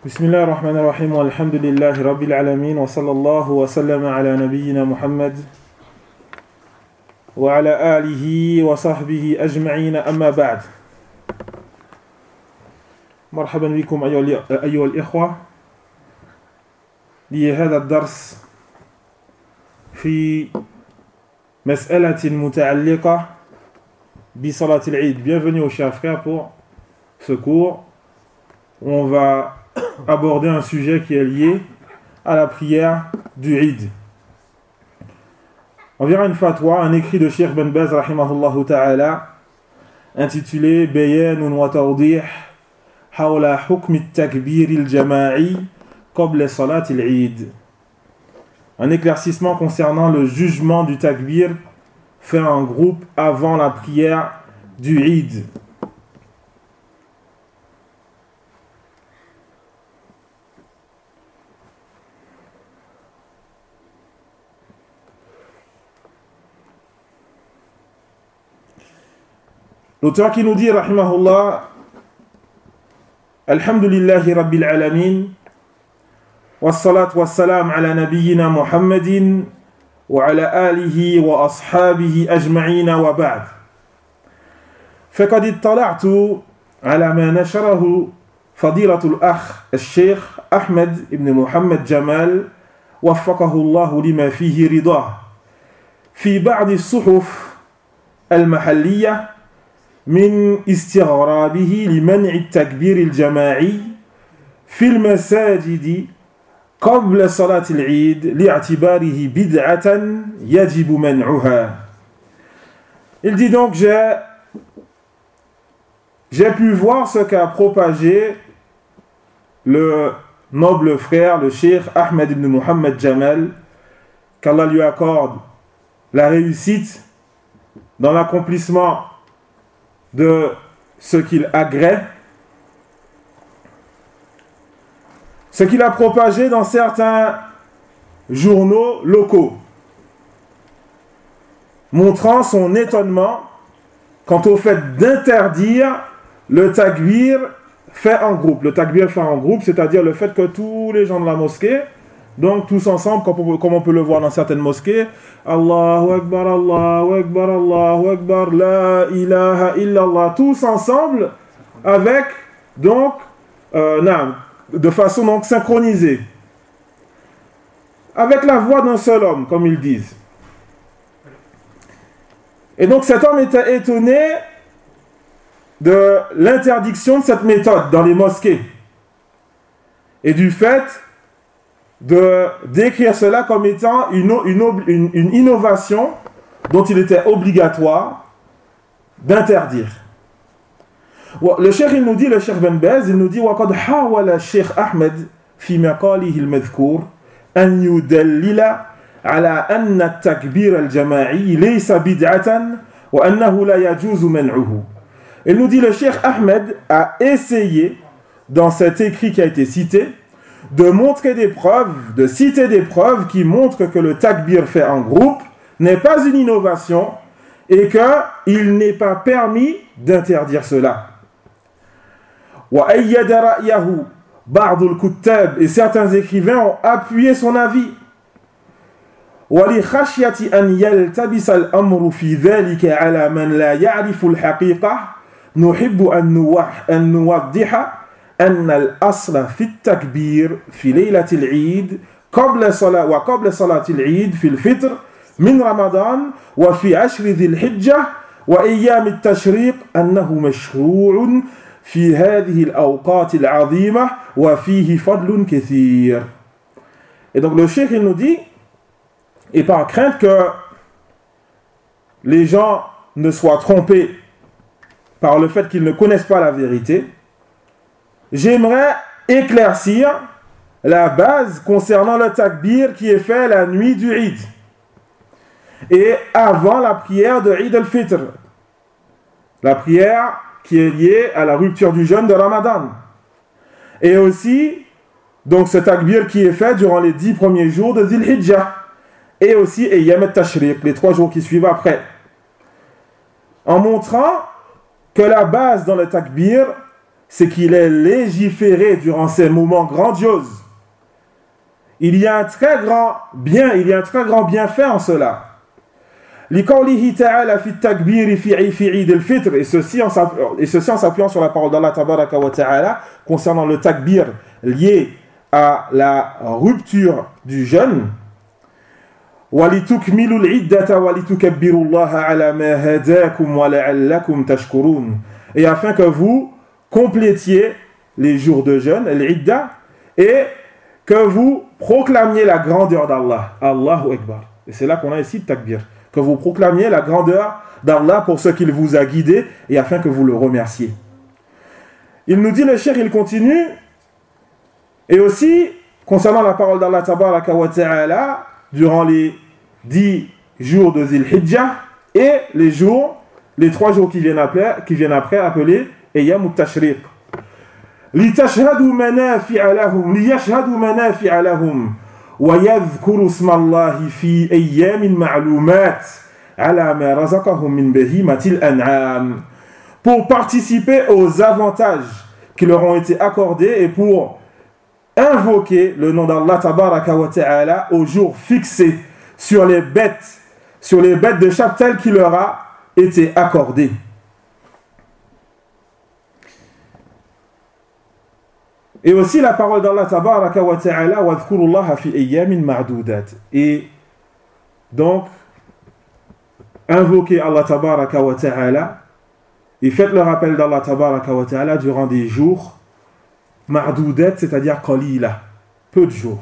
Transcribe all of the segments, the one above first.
بسم الله الرحمن الرحيم والحمد لله رب العالمين وصلى الله وسلم على نبينا محمد وعلى آله وصحبه أجمعين أما بعد مرحبا بكم أيها الإخوة لهذا الدرس في مسألة متعلقة بصلاة العيد. Bienvenue aux chers frères pour ce cours où on va aborder un sujet qui est lié à la prière du Eid. On verra une fatwa, un écrit de Cheikh Ben Baz rahimahullah ta'ala intitulé Bayanun wa tawdih hawla hukm at-takbir al-jama'i qabla salat al-Eid. Un éclaircissement concernant le jugement du takbir fait en groupe avant la prière du Eid. L'auteur qui nous dit, rahimahullah, Alhamdulillahi Rabbil Alamin, wassalat wassalam ala nabiyyina Muhammadin, wa ala alihi wa ashabihi ajma'ina wa ba'd. فقد اطلعت على ما نشره فضيلة الأخ الشيخ أحمد بن محمد جمال وفقه الله لما فيه رضاه في بعض الصحف المحلية من استغرابه لمنع التكبير الجماعي في المساجد قبل صلاة العيد لاعتباره بدعة يجب منعها. Il dit donc j'ai pu voir ce qu'a propagé le noble frère, le cheikh Ahmed ibn Muhammad Jamal, qu'Allah lui accorde la réussite dans l'accomplissement de ce qu'il agrée, ce qu'il a propagé dans certains journaux locaux, montrant son étonnement quant au fait d'interdire le takbir fait en groupe. Le takbir fait en groupe, c'est-à-dire le fait que tous les gens de la mosquée, donc tous ensemble, comme on peut le voir dans certaines mosquées, Allahu Akbar, Allahu Akbar, Allahu Akbar, La ilaha illallah, tous ensemble, avec, donc, de façon donc synchronisée, avec la voix d'un seul homme, comme ils disent. Et donc cet homme était étonné de l'interdiction de cette méthode dans les mosquées, et du fait de décrire cela comme étant une innovation dont il était obligatoire d'interdire. Le cheikh il nous dit, le cheikh Ben Baz, il nous dit وَقَدْ حَاوَلَ الشيخ أحمد في مقاله المذكور أن يدلل على أن التكبير الجماعي ليس بدعة وأنه لا يجوز منعه. Il nous dit, le cheikh Ahmed a essayé dans cet écrit qui a été cité de montrer des preuves, de citer des preuves qui montrent que le takbir fait en groupe n'est pas une innovation et qu'il n'est pas permis d'interdire cela. وَأَيَّدَ رَأْيَهُ بَعْضُ الْكُتَّابِ, et certains écrivains ont appuyé son avis. وَلِخَشْيَةِ أَنْ يَلْتَبِسَ الْأَمْرُ فِي ذَلِكَ عَلَى مَنْ لَا يَعْرِفُ الْحَقِيقَةَ نُحِبُّ أن نوضح أن الأصل في التكبير في ليلة العيد وقبل صلاة العيد في الفطر من رمضان وفي 10 ذي الحجة وأيام التشريق أنه مشروع في هذه الأوقات العظيمة وفيه فضل كثير. Et donc le cheikh il nous dit, et par crainte que les gens ne soient trompés par le fait qu'ils ne connaissent pas la vérité, j'aimerais éclaircir la base concernant le takbir qui est fait la nuit du Eid et avant la prière de Eid al-Fitr, la prière qui est liée à la rupture du jeûne de Ramadan, et aussi donc ce takbir qui est fait durant les 10 premiers jours de Dhil Hijjah, et aussi Ayyam al-Tashriq, les 3 jours qui suivent après, en montrant que la base dans le takbir c'est qu'il est légiféré durant ces moments grandioses. Il y a un très grand bienfait en cela. لقوله تعالى في التكبير في عيد الفطر, et ceci en s'appuyant sur la parole d'Allah tabaraka wa ta'ala concernant le takbir lié à la rupture du jeûne. وَلِتُكْمِلُوا الْعِدَّةَ وَلِتُكَبِّرُوا اللَّهَ عَلَى مَا هَدَاكُمْ وَلَعَلَّكُمْ تَشْكُرُونَ, et afin que vous complétiez les jours de jeûne, l'idda, et que vous proclamiez la grandeur d'Allah. Allahu Akbar. Et c'est là qu'on a ici le takbir. Que vous proclamiez la grandeur d'Allah pour ce qu'il vous a guidé et afin que vous le remerciez. Il nous dit, le cheikh, il continue, et aussi, concernant la parole d'Allah tabaraka wa ta'ala, durant les 10 jours de Dhil Hijjah et les 3 jours qui viennent après appelés Ayyam al-Tashriq. لِتَشْهَدُوا مَنَافِعَ لَهُمْ وَيَذْكُرُوا اسْمَ اللَّهِ فِي أَيَّامٍ مَعْلُومَاتٍ عَلَى مَا رَزَقَهُم مِّن بَهِيمَةِ الْأَنْعَامِ, pour participer aux avantages qui leur ont été accordés et pour invoquer le nom d'Allah tabaraka wa ta'ala aux jours fixés sur les bêtes de chaque tel qui leur a été accordé. Et aussi la parole d'Allah tabaraka wa ta'ala wadhkurullaha fi ayyamin ma'dudat, et donc invoquez Allah tabaraka wa ta'ala et faites le rappel d'Allah tabaraka wa ta'ala durant des jours ma'dudat, c'est-à-dire qalila, peu de jours.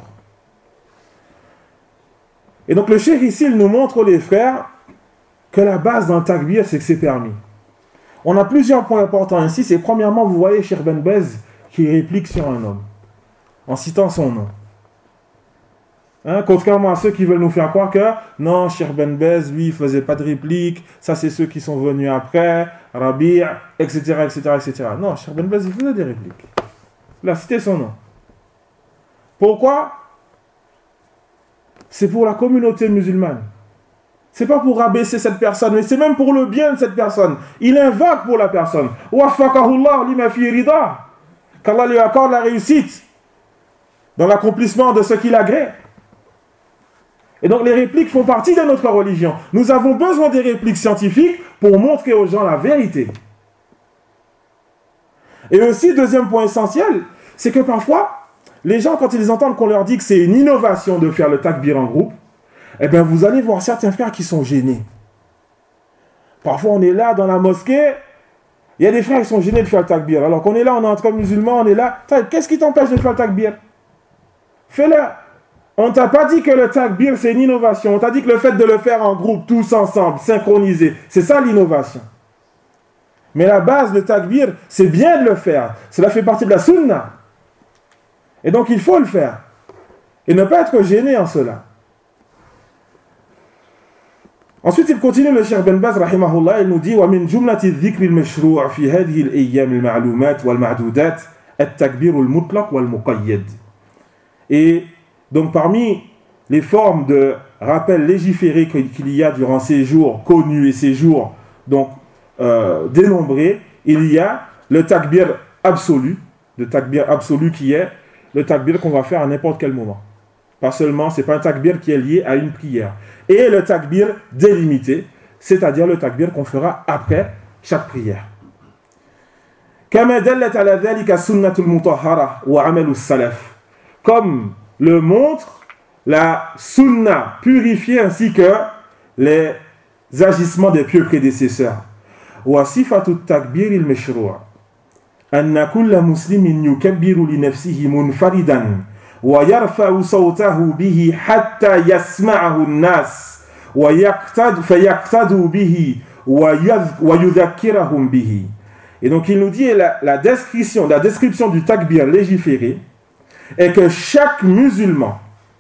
Et donc le cheikh ici, il nous montre, les frères, que la base d'un takbir, c'est que c'est permis. On a plusieurs points importants ici. C'est premièrement, vous voyez Cheikh Ben Baz qui réplique sur un homme en citant son nom. Contrairement à ceux qui veulent nous faire croire que non, Cheikh Ben Baz, lui, il faisait pas de réplique, ça c'est ceux qui sont venus après, Rabi', etc., etc., etc. Non, Cheikh Ben Baz, il faisait des répliques. Il a cité son nom. Pourquoi? C'est pour la communauté musulmane. C'est pas pour rabaisser cette personne, mais c'est même pour le bien de cette personne. Il invoque pour la personne. Waffaqahullah lima fi rida. Qu'Allah lui accorde la réussite dans l'accomplissement de ce qu'il agrée. Et donc les répliques font partie de notre religion. Nous avons besoin des répliques scientifiques pour montrer aux gens la vérité. Et aussi, deuxième point essentiel, c'est que parfois, les gens, quand ils entendent qu'on leur dit que c'est une innovation de faire le takbir en groupe, eh bien, vous allez voir certains frères qui sont gênés. Parfois, on est là dans la mosquée, il y a des frères qui sont gênés de faire le takbir. Alors qu'on est là, on est entre musulmans, on est là. Qu'est-ce qui t'empêche de faire le takbir? Fais-le. On ne t'a pas dit que le takbir, c'est une innovation. On t'a dit que le fait de le faire en groupe, tous ensemble, synchronisé, c'est ça l'innovation. Mais la base, le takbir, c'est bien de le faire. Cela fait partie de la sunna. Et donc, il faut le faire. Et ne pas être gêné en cela. Ensuite, il continue, le Cheikh Ben Baz, rahimahullah, il nous dit وَمِنْ جُمْلَةِ الذِّكْرِ الْمَشْرُوعِ فِي هَذِهِ الْأَيَّامِ الْمَعْلُومَاتِ وَالْمَعْدُودَاتِ التَّكْبِيرُ الْمُطْلَقُ وَالْمُقَيَّدِ. Et donc, parmi les formes de rappel légiféré qu'il y a durant ces jours connus et ces jours donc dénombrés, il y a le takbir absolu qui est le takbir qu'on va faire à n'importe quel moment. Pas seulement, c'est pas un takbir qui est lié à une prière. Et le takbir délimité, c'est-à-dire le takbir qu'on fera après chaque prière. كما دلت على ذلك السنة المطهرة وعمل السلف, comme le montre la sunna purifiée ainsi que les agissements des pieux prédécesseurs. وصفة التكبير المشروع أن كل مسلم يكبر لنفسه منفردا ويرفع صوته به حتى يسمعه الناس فيقتدوا به ويذكرهم به. Et donc il nous dit la description du takbir légiféré est que chaque musulman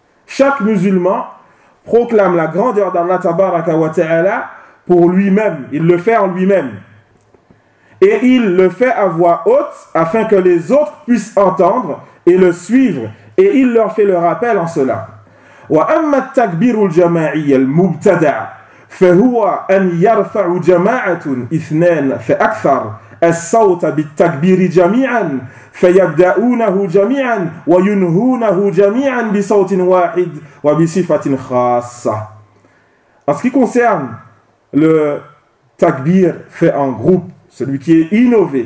proclame la grandeur d'Allah tabaraka wa ta'ala pour lui-même, il le fait en lui-même. Et il le fait à voix haute afin que les autres puissent entendre et le suivre. Et il leur fait le rappel en cela. وَأَمَّا التَّكْبِيرُ الْجَمَاعِيَّ الْمُبْتَدَعُ فَهُوَ أَنْ يَرْفَعُ جَمَاعَةٌ إِثْنَانَ فَأَكْثَرُ الصوت بالتكبير جميعا فيبدأونه جميعا وينهونه جميعا بصوت واحد وبصفة خاصة. En ce qui concerne le takbir fait en groupe, celui qui est innové,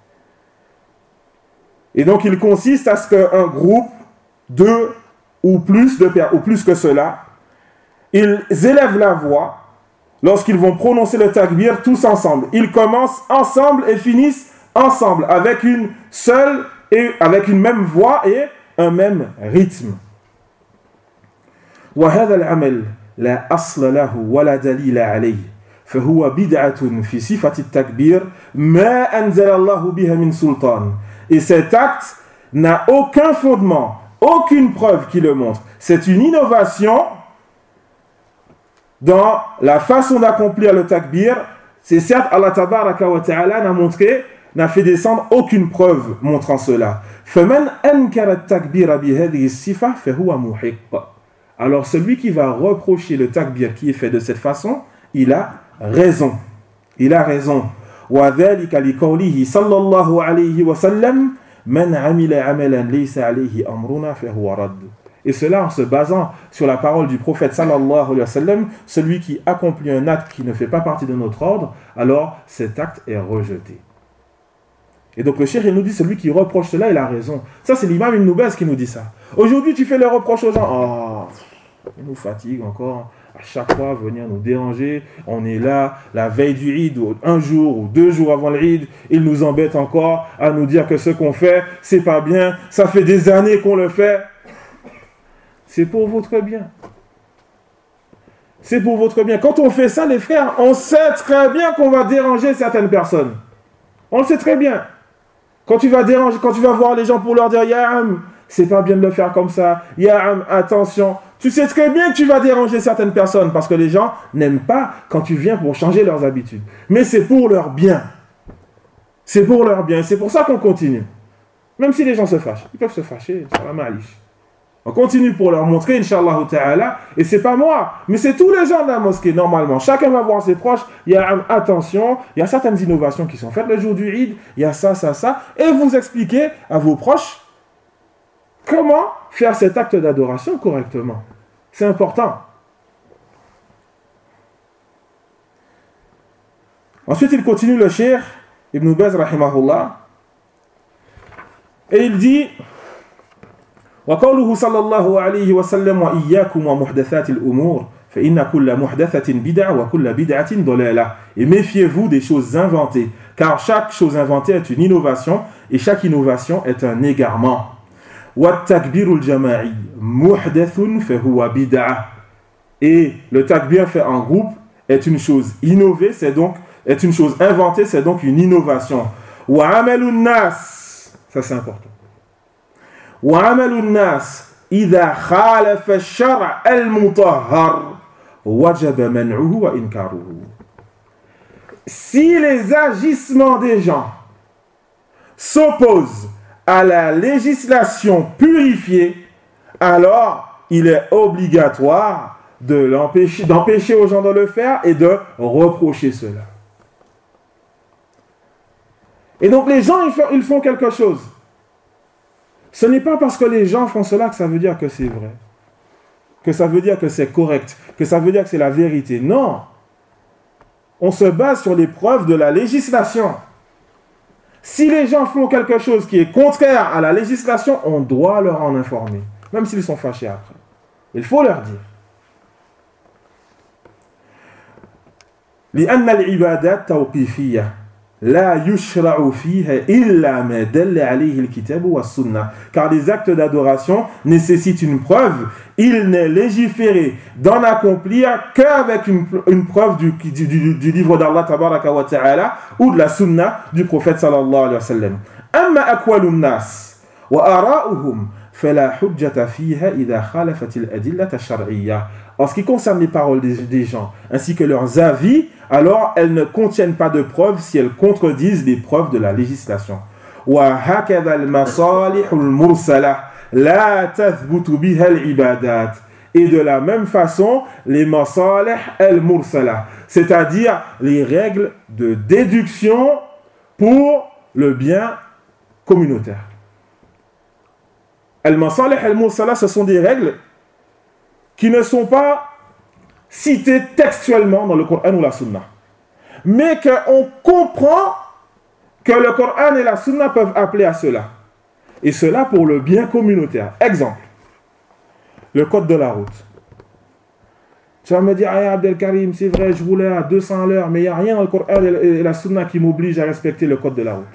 et donc il consiste à ce qu'un groupe, deux ou plus que cela, ils élèvent la voix lorsqu'ils vont prononcer le takbir tous ensemble. Ils commencent ensemble et finissent ensemble, avec une seule et avec une même voix et un même rythme. وهذا العمل لا أصل له ولا دليل عليه فهو بدعة في صفة التكبير ما أنزل الله بها من سلطان. Et cet acte n'a aucun fondement, aucune preuve qui le montre. C'est une innovation dans la façon d'accomplir le takbir. C'est certes Allah tabaraka wa ta'ala n'a fait descendre aucune preuve montrant cela. فَمَنْ أَنْكَرَ التَّكْبِيرَ بِهَذِهِ الصِّفَةِ فَهُوَ مُحِقٌّ. Alors celui qui va reprocher le takbir qui est fait de cette façon, il a raison. Il a raison. وَذَلِكَ لِقَوْلِهِ صَلَّى اللَّهُ عَلَيْهِ وَسَلَّمَ مَنْ عَمِلَ عَمَلًا لَيْسَ عَلَيْهِ أَمْرُنَا فَهُوَ رَدٌّ. Et cela en se basant sur la parole du prophète sallallahu alayhi wa sallam, celui qui accomplit un acte qui ne fait pas partie de notre ordre, alors cet acte est rejeté. Et donc le cheikh il nous dit, celui qui reproche cela, il a raison. Ça c'est l'imam Ibn Baz qui nous dit ça. Aujourd'hui tu fais le reproche aux gens, il nous fatigue encore, à chaque fois venir nous déranger, on est là, la veille du Eid, ou un jour ou 2 jours avant le Eid, il nous embête encore à nous dire que ce qu'on fait, c'est pas bien, ça fait des années qu'on le fait. C'est pour votre bien. C'est pour votre bien. Quand on fait ça, les frères, on sait très bien qu'on va déranger certaines personnes. On le sait très bien. Quand tu vas déranger, quand tu vas voir les gens pour leur dire « Ya'am, c'est pas bien de le faire comme ça. Ya'am, attention. » Tu sais très bien que tu vas déranger certaines personnes parce que les gens n'aiment pas quand tu viens pour changer leurs habitudes. Mais c'est pour leur bien. C'est pour leur bien. C'est pour ça qu'on continue. Même si les gens se fâchent. Ils peuvent se fâcher. Ça va malish. On continue pour leur montrer, Inch'Allah ta'ala, et c'est pas moi, mais c'est tous les gens de la mosquée, normalement. Chacun va voir ses proches, il y a attention, il y a certaines innovations qui sont faites le jour du Eid, il y a ça, et vous expliquez à vos proches comment faire cet acte d'adoration correctement. C'est important. Ensuite, il continue le cheikh Ibn Baz, rahimahullah, et il dit... وقوله صلى الله عليه وسلم وإياكم ومحدثات الأمور فإن كل محدثة بدعة وكل بدعة ضلالة. Et méfiez-vous des choses inventées, car chaque chose inventée est une innovation et chaque innovation est un égarement. والتكبير الجماعي محدث فهو بدعة. Et le takbir fait en groupe est une chose innovée, est une chose inventée, c'est donc une innovation. وعمل الناس, ça c'est important. وعمل الناس إذا خالف الشرع المطهر وجب منعه وإنكاره. Si les agissements des gens s'opposent à la législation purifiée, alors il est obligatoire d'empêcher aux gens de le faire et de reprocher cela. Et donc les gens, ils font quelque chose. Ce n'est pas parce que les gens font cela que ça veut dire que c'est vrai, que ça veut dire que c'est correct, que ça veut dire que c'est la vérité. Non. On se base sur les preuves de la législation. Si les gens font quelque chose qui est contraire à la législation, on doit leur en informer, même s'ils sont fâchés après. Il faut leur dire. لأن العبادات توقيفية لا يشرع فيها إلا ما دل عليه الكتاب والسنة. Car les actes d'adoration nécessitent une preuve. Il n'est légiféré d'en accomplir qu'avec une preuve du livre d'Allah tabaraka wa ta'ala ou de la sunna du prophète sallallahu alayhi wa sallam. أما أقوال الناس وآراؤهم فلا حجة فيها إذا خالفت الأدلة الشرعية. En ce qui concerne les paroles des gens ainsi que leurs avis, alors elles ne contiennent pas de preuves si elles contredisent les preuves de la législation. وهكذا المصالح المرسلة لا تثبت بها العبادات. Et de la même façon, les masalih al-mursala, c'est-à-dire les règles de déduction pour le bien communautaire. Al-Masalih al-Mursala, ce sont des règles qui ne sont pas citées textuellement dans le Coran ou la Sunna, mais qu'on comprend que le Coran et la Sunna peuvent appeler à cela. Et cela pour le bien communautaire. Exemple, le code de la route. Tu vas me dire, ah, Abdelkarim, c'est vrai, je roulais à 200 à l'heure, mais il n'y a rien dans le Coran et la Sunna qui m'oblige à respecter le code de la route.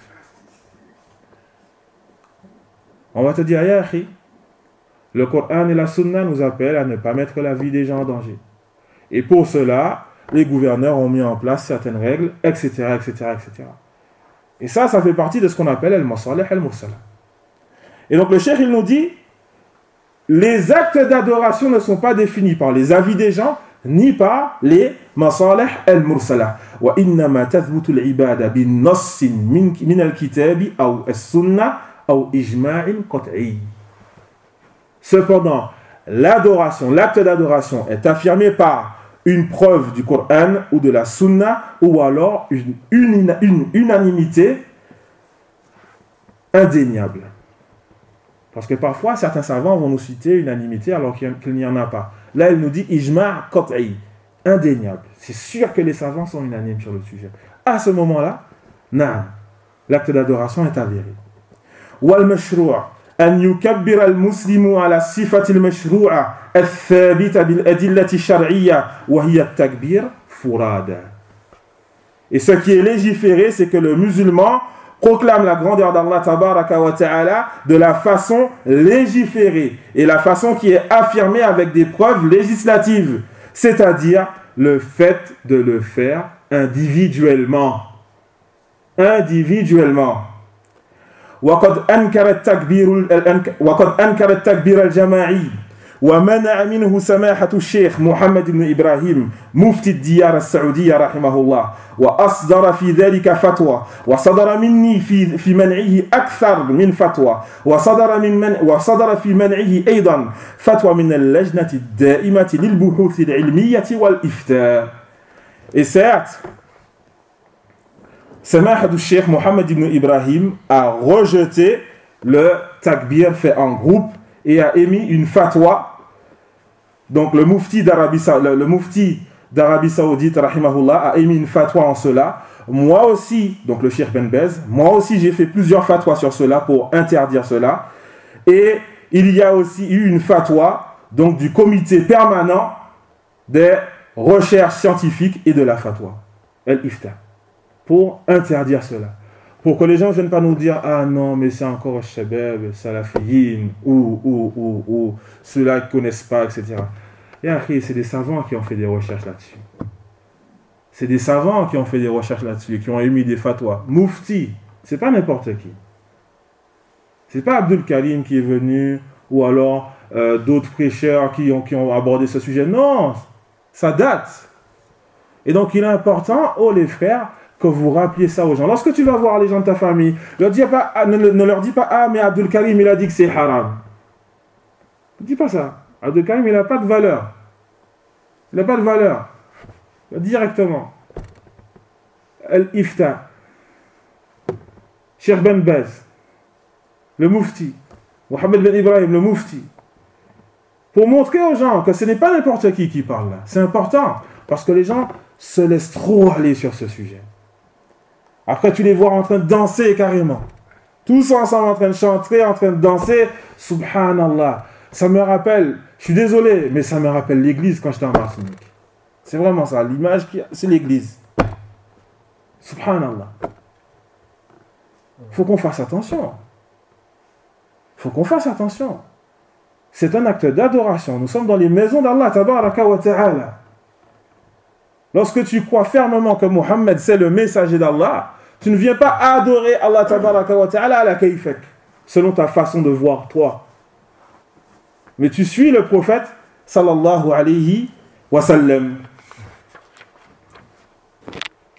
On va te dire, ya akhi, le Coran et la Sunna nous appellent à ne pas mettre la vie des gens en danger. Et pour cela, les gouverneurs ont mis en place certaines règles, etc., etc., etc. Et ça fait partie de ce qu'on appelle al-masalih al-mursala. Et donc le cheikh, il nous dit, les actes d'adoration ne sont pas définis par les avis des gens, ni par les masalih al-mursala. Wa innama tathbutu al-ibada bin nassin min al-kitabi aw as-sunnah aw ijma'in qat'i. Cependant, l'adoration, l'acte d'adoration est affirmé par une preuve du Coran ou de la Sunna, ou alors une unanimité indéniable. Parce que parfois, certains savants vont nous citer unanimité alors qu'il n'y en a pas. Là, il nous dit ijma' qat'i, indéniable. C'est sûr que les savants sont unanimes sur le sujet. À ce moment-là, l'acte d'adoration est avéré. Wal mashru' أن يكبر المسلم على الصفة المشروعة الثابتة بالأدلة الشرعية وهي التكبير فرادا. Et ce qui est légiféré, c'est que le musulman proclame la grandeur d'Allah tabaraka wa ta'ala de la façon légiférée et la façon qui est affirmée avec des preuves législatives, c'est-à-dire le fait de le faire individuellement. وقد أنكر التكبير الجماعي ومنع منه سماحة الشيخ محمد بن إبراهيم مفتي الديار السعودية رحمه الله وأصدر في ذلك فتوى وصدر مني في منعه أكثر من فتوى وصدر في منعه أيضا فتوى من اللجنة الدائمة للبحوث العلمية والإفتاء. Et certes, Samahad al-Sheikh Mohammed ibn Ibrahim a rejeté le takbir fait en groupe et a émis une fatwa. Donc le mufti d'Arabie Saoudite rahimahullah a émis une fatwa en cela. Moi aussi, donc le Cheikh Ben Bez, moi aussi j'ai fait plusieurs fatwas sur cela pour interdire cela. Et il y a aussi eu une fatwa donc du comité permanent des recherches scientifiques et de la fatwa, al-Ifta, pour interdire cela. Pour que les gens ne viennent pas nous dire « Ah non, mais c'est encore Shabab, Salafiyin, ou ceux-là qui ne connaissent pas, etc. » Et après, c'est des savants qui ont fait des recherches là-dessus. C'est des savants qui ont fait des recherches là-dessus, qui ont émis des fatwas. Mufti, c'est pas n'importe qui. C'est pas Abdul Karim qui est venu, ou alors d'autres prêcheurs qui ont abordé ce sujet. Non, ça date. Et donc, il est important, les frères, que vous rappeliez ça aux gens. Lorsque tu vas voir les gens de ta famille, ne leur dis pas « Ah, mais Abdul Karim, il a dit que c'est haram. » Ne dis pas ça. Abdul Karim, il n'a pas de valeur. Il n'a pas de valeur. Directement. Al-Ifta. Cheikh Ben Bez. Le Mufti. Mohammed Ben Ibrahim, le Mufti. Pour montrer aux gens que ce n'est pas n'importe qui parle là. C'est important. Parce que les gens se laissent trop aller sur ce sujet. Après, tu les vois en train de danser carrément. Tous ensemble en train de chanter, en train de danser. Subhanallah. Ça me rappelle, je suis désolé, mais ça me rappelle l'église quand j'étais en Martinique. C'est vraiment ça. L'image, c'est l'église. Subhanallah. Il faut qu'on fasse attention. Il faut qu'on fasse attention. C'est un acte d'adoration. Nous sommes dans les maisons d'Allah, tabaraka wa ta'ala. Lorsque tu crois fermement que Mohammed c'est le messager d'Allah, tu ne viens pas adorer Allah tabaraka wa ta'ala à la kayfak, selon ta façon de voir toi. Mais tu suis le prophète sallallahu alayhi wa sallam.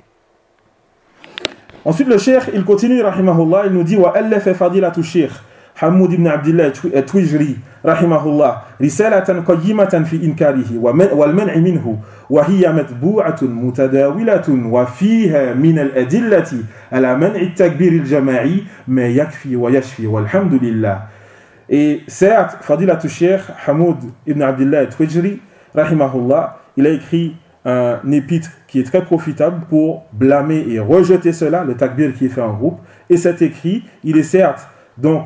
Ensuite le cheikh, il continue rahimahullah, il nous dit wa allafa fadilatu cheikh حمود بن عبد الله التويجري رحمه الله رسالة قيمة في إنكاره والمنع منه وهي مطبوعة متداولة وفيها من الأدلة على منع التكبير الجماعي ما يكفي ويشفي والحمد لله. Et certes, Fadilat al-Sheikh Hamoud ibn Abdullah al-Twijri, rahimahullah, il a écrit un épître qui est très profitable pour blâmer et rejeter cela, le takbir qui est fait en groupe. Et cet écrit, il est certes, donc,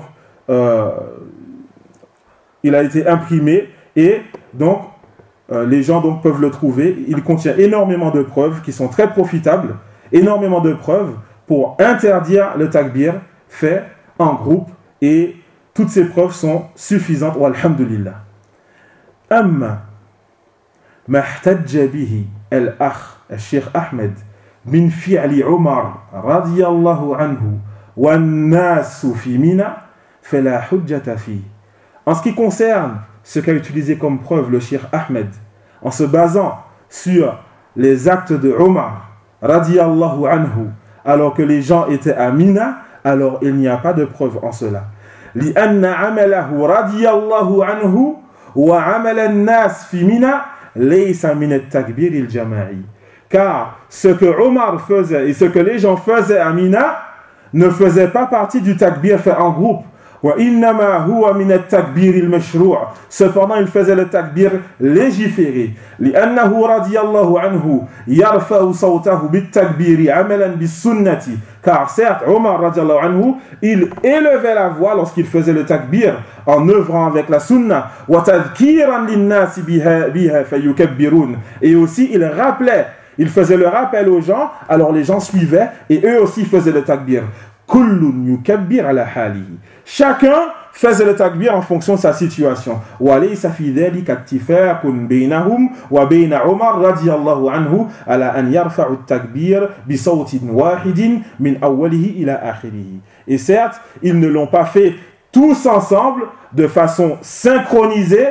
il a été imprimé et donc, les gens donc, peuvent le trouver. Il contient énormément de preuves qui sont très profitables, énormément de preuves pour interdire le takbir fait en groupe et toutes ces preuves sont suffisantes, walhamdulillah. Amma ma ihtajja bihi al-akh al-Sheikh Ahmed min fi'li Umar radiyallahu anhu wa an-nasu fi Mina fala hujjata fi. En ce qui concerne ce qu'a utilisé comme preuve le Sheikh Ahmed en se basant sur les actes de Umar radiyallahu anhu alors que les gens étaient à Mina, alors il n'y a pas de preuve en cela. لأن عمله رضي الله عنه وعمل الناس في منى ليس من التكبير الجماعي. Car ce que Omar faisait et ce que les gens faisaient à Mina ne faisait pas partie du takbir fait en groupe. وإنما هو من التكبير المشروع. Cependant, il faisait le takbir légiféré. لأنه رضي الله عنه يرفع صوته بالتكبير عملا بالسنة. Car certes, Omar radiallahu anhu, il élevait la voix lorsqu'il faisait le takbir en œuvrant avec la sunna. وتذكيرا للناس بها فيكبرون. Et aussi, il faisait le rappel aux gens, alors les gens suivaient et eux aussi faisaient le takbir. كل يكبر على حاله. Chacun faisait le takbir en fonction de sa situation. وليس في ذلك اتفاق بينهم وبين عمر رضي الله عنه على أن يرفع التكبير بصوت واحد من أوله إلى آخره. Et certes, ils ne l'ont pas fait tous ensemble de façon synchronisée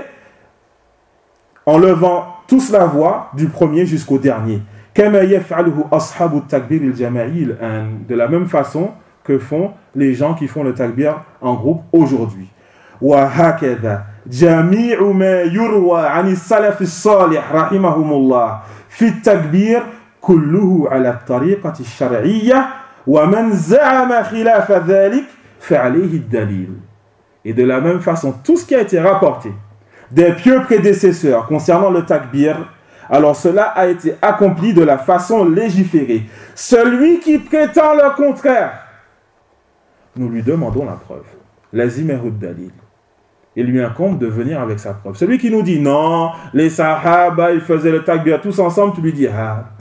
en levant tous la voix du premier jusqu'au dernier. كما يفعله أصحاب التكبير الجماعي الآن. De la même façon que font les gens qui font le takbir en groupe aujourd'hui. وهكذا جميع ما يروى عن السلف الصالح رحمهم الله في التكبير كله على الطريقة الشرعية ومن زعم خلاف ذلك فعليه الدليل. Et de la même façon, tout ce qui a été rapporté des pieux prédécesseurs concernant le takbir, alors cela a été accompli de la façon légiférée. Celui qui prétend le contraire, nous lui demandons la preuve. Lazimehud dalil. Il lui incombe de venir avec sa preuve. Celui qui nous dit non, les sahaba, ils faisaient le takbir tous ensemble, tu lui dis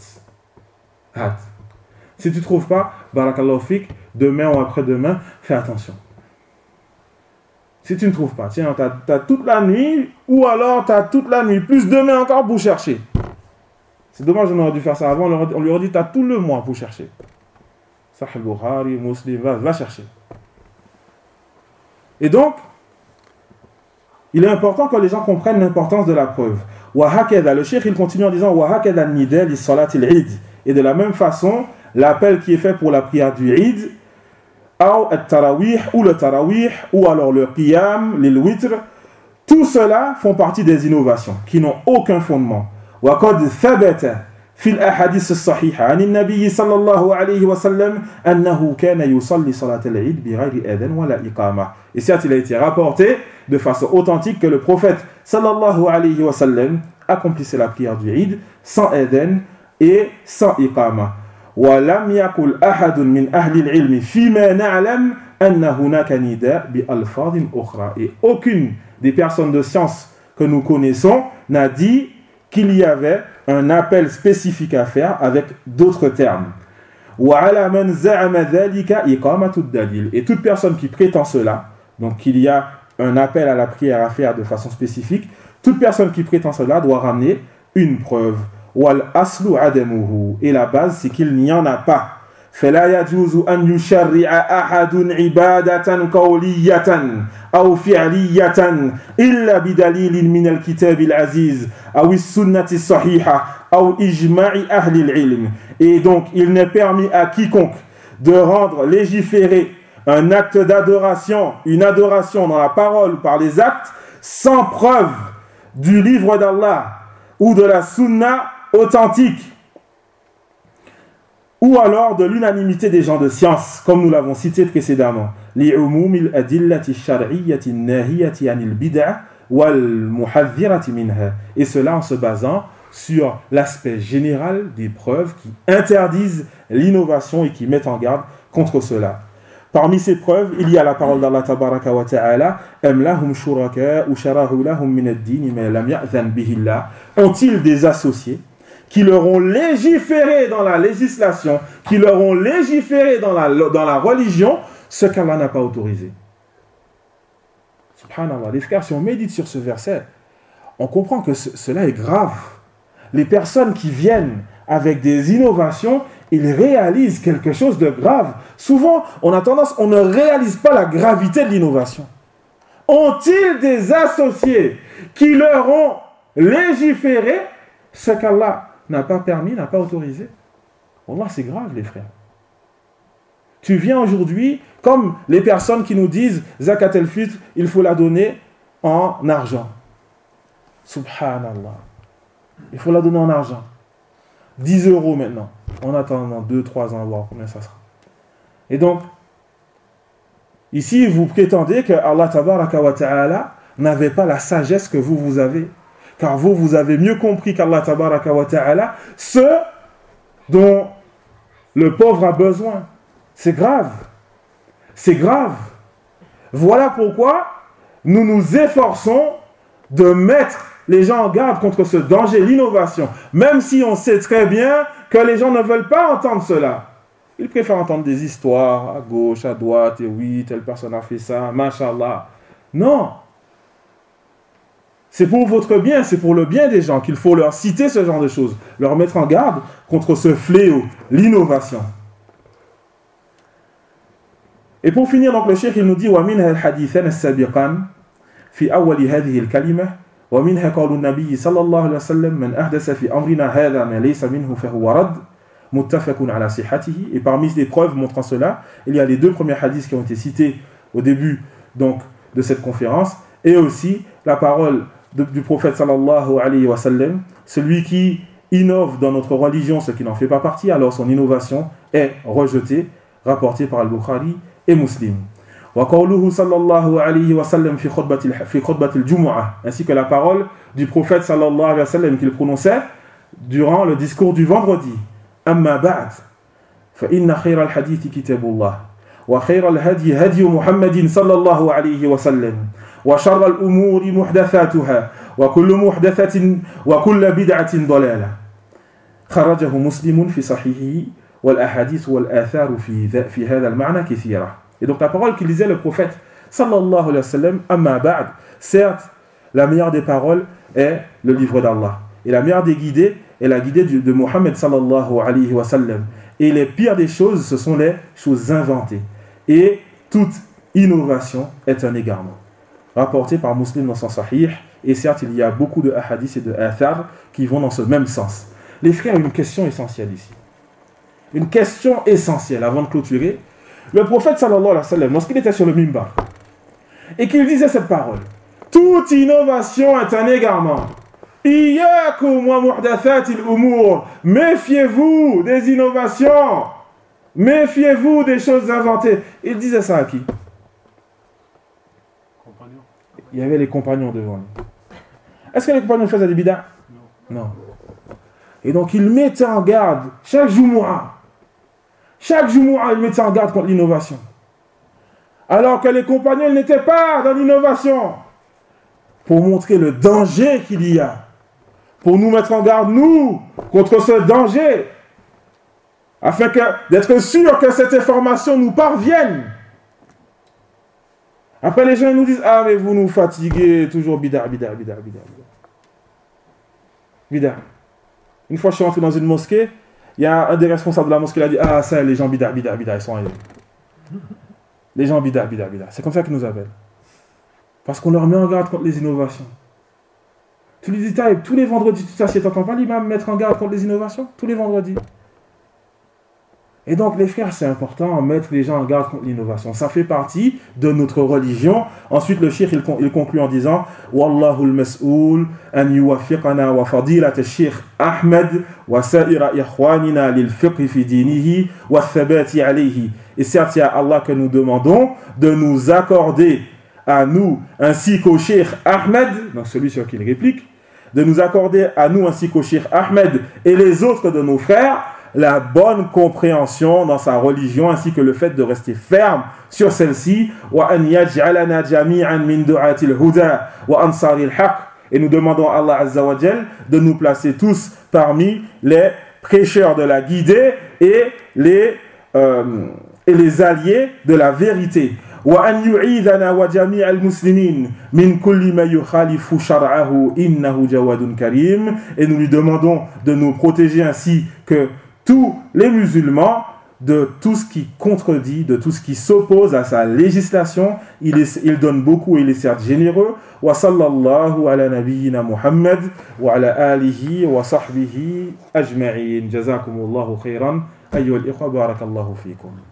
hat. Si tu ne trouves pas, barakallahu fik, demain ou après-demain, fais attention. Si tu ne trouves pas, tiens, t'as toute la nuit, ou alors t'as toute la nuit, plus demain encore pour chercher. C'est dommage, on aurait dû faire ça avant, on lui aurait dit t'as tout le mois pour chercher. Sahih Bukhari, Muslim, va chercher. Et donc, il est important que les gens comprennent l'importance de la preuve. Le cheikh, il continue en disant et de la même façon, l'appel qui est fait pour la prière du Eid, ou le tarawih, ou alors le qiyam, le witr, tout cela font partie des innovations qui n'ont aucun fondement. وقد ثبت في الأحاديث الصحيحة عن النبي صلى الله عليه وسلم أنه كان يصلي صلاة العيد بغير أذان ولا إقامة. Et certes, il a été rapporté de façon authentique que le prophète sallallahu alayhi wa sallam accomplissait la prière du Eid sans adhan et sans iqama. ولم يقل أحد من أهل العلم فيما نعلم أن هناك نداء بألفاظ أخرى. Et aucune des personnes de science que nous connaissons n'a dit qu'il y avait un appel spécifique à faire avec d'autres termes. Et toute personne qui prétend cela, donc qu'il y a un appel à la prière à faire de façon spécifique, toute personne qui prétend cela doit ramener une preuve. Et la base, c'est qu'il n'y en a pas. فلا يجوز أن يشرع أحد عبادة قولية أو فعلية إلا بدليل من الكتاب العزيز أو السنة الصحيحة أو إجماع أهل العلم. Et donc, il n'est permis à quiconque de rendre légiférer un acte d'adoration, une adoration dans la parole ou par les actes, sans preuve du livre d'Allah ou de la sunna authentique, ou alors de l'unanimité des gens de science, comme nous l'avons cité précédemment. لِعُمُومِ الْأَدِلَّةِ الشَّرْعِيَّةِ النَّاهِيَةِ عَنِ الْبِدْعَةِ وَالْمُحَذِّرَةِ مِنْهَا. Et cela en se basant sur l'aspect général des preuves qui interdisent l'innovation et qui mettent en garde contre cela. Parmi ces preuves, il y a la parole d'Allah tabaraka wa ta'ala: Am lahum shuraka'u shara'u lahum min ad-din ma lam ya'zan bihi Allah. Ont-ils des associés qui leur ont légiféré dans la législation, qui leur ont légiféré dans la religion ce qu'Allah n'a pas autorisé? Subhanallah, les frères, si on médite sur ce verset, on comprend que cela est grave. Les personnes qui viennent avec des innovations, ils réalisent quelque chose de grave. Souvent, on ne réalise pas la gravité de l'innovation. Ont-ils des associés qui leur ont légiféré ce qu'Allah n'a pas permis, n'a pas autorisé? Wallah, c'est grave, les frères. Tu viens aujourd'hui, comme les personnes qui nous disent Zakat el-Fitr, il faut la donner en argent. Subhanallah. Il faut la donner en argent. 10 € maintenant. On attend dans 2-3 ans, voir combien ça sera. Et donc, ici, vous prétendez que Allah tabaraka wa ta'ala n'avait pas la sagesse que vous avez. Car vous avez mieux compris qu'Allah tabaraka wa ta'ala ce dont le pauvre a besoin. C'est grave. C'est grave. Voilà pourquoi nous nous efforçons de mettre les gens en garde contre ce danger, l'innovation. Même si on sait très bien que les gens ne veulent pas entendre cela. Ils préfèrent entendre des histoires à gauche, à droite, et oui, telle personne a fait ça, mashallah. Non. C'est pour votre bien, c'est pour le bien des gens qu'il faut leur citer ce genre de choses, leur mettre en garde contre ce fléau, l'innovation. Et pour finir, donc le cheikh il nous dit وَمِنْهَا الْحَدِيثَانِ السَّابِقَانِ فِي أَوَّلِ هَذِهِ الْكَلِمَةِ وَمِنْهَا قَوْلُ النَّبِيِّ صلى الله عليه وسلم مَنْ أَحْدَثَ فِي أَمْرِنَا هَذَا مَا لَيْسَ مِنْهُ فَهُوَ رَدٌّ مُتَّفَقٌ عَلَى صِحَّتِهِ. Et parmi les preuves montrant cela, il y a les deux premiers hadiths qui ont été cités au début donc, de cette conférence, et aussi la parole du prophète sallallahu alayhi wa sallam: celui qui innove dans notre religion ce qui n'en fait pas partie, alors son innovation est rejetée, rapportée par Al-Bukhari et Muslim. وقوله صلى الله عليه وسلم في خطبة الجمعة, ainsi que la parole du prophète sallallahu alayhi wa sallam qu'il prononçait durant le discours du vendredi: أما بعد فإن خير الحديث كتاب الله وخير الهدي هدي محمد صلى الله عليه وسلم وشر الأمور محدثاتها وكل محدثة وكل بدعة ضلالة خرجه مسلم في صحيحه والأحاديث والآثار في هذا المعنى كثيرة. Et donc la parole qu'il disait le prophète sallallahu alayhi wa sallam, amma ba'd, certes la meilleure des paroles est le livre d'Allah, et la meilleure des guidées est la guidée de Muhammad sallallahu alayhi wa sallam, et les pires des choses ce sont les choses inventées, et toute innovation est un égarement. Rapporté par Muslim dans son sahih, et certes il y a beaucoup de hadiths et de athar qui vont dans ce même sens. Les frères, une question essentielle ici, une question essentielle avant de clôturer. Le prophète sallallahu alayhi wa sallam, lorsqu'il était sur le mimbar et qu'il disait cette parole: toute innovation est un égarement. Iyyakum wa muhdathatil umur. Méfiez-vous des innovations. Méfiez-vous des choses inventées. Il disait ça à qui? Il y avait les compagnons devant lui. Est-ce que les compagnons faisaient des bid'ah? Non. Et donc il mettait en garde chaque Jumu'ah. Chaque Jumu'ah, il mettait en garde contre l'innovation. Alors que les compagnons n'étaient pas dans l'innovation. Pour montrer le danger qu'il y a. Pour nous mettre en garde, nous, contre ce danger. Afin d'être sûr que cette information nous parvienne. Après, les gens nous disent: ah, mais vous nous fatiguez, toujours bid'a. Une fois, je suis rentré dans une mosquée. Il y a un des responsables de la mosquée qui a dit: ah, ça, les gens bid'a, ils sont arrivés. Les gens bid'a. C'est comme ça qu'ils nous appellent. Parce qu'on leur met en garde contre les innovations. Tu lui dis: tous les vendredis, tu t'assieds, t'entends pas l'imam mettre en garde contre les innovations? Tous les vendredis. Et donc, les frères, c'est important de mettre les gens en garde contre l'innovation. Ça fait partie de notre religion. Ensuite, le cheikh, il conclut en disant Wallahu al-mas'oul an yuwaffiqana wa fadilat al-cheikh Ahmed wa sa'ira ikhwanina lil fiqh fi dinihi wa thabati alayhi. Et certes, c'est à Allah que nous demandons de nous accorder à nous ainsi qu'au cheikh Ahmed, donc celui sur qui il réplique, de nous accorder à nous ainsi qu'au cheikh Ahmed et les autres de nos frères la bonne compréhension dans sa religion ainsi que le fait de rester ferme sur celle-ci. Et nous demandons à Allah Azza wa Jal de nous placer tous parmi les prêcheurs de la guidée et les alliés de la vérité. وأن يعيذنا وجميع المسلمين من كل ما يخالف شرعه إنه جواد كريم. Et nous lui demandons de nous protéger ainsi que tous les musulmans de tout ce qui contredit, de tout ce qui s'oppose à sa législation. Il donne beaucoup et il est certes généreux. Wa sallallahu ala nabiyyina Muhammad wa ala alihi wa sahbihi ajma'in. Jazakumullahu khairan. Ayyuhal ikhwa, barakallahu fikum.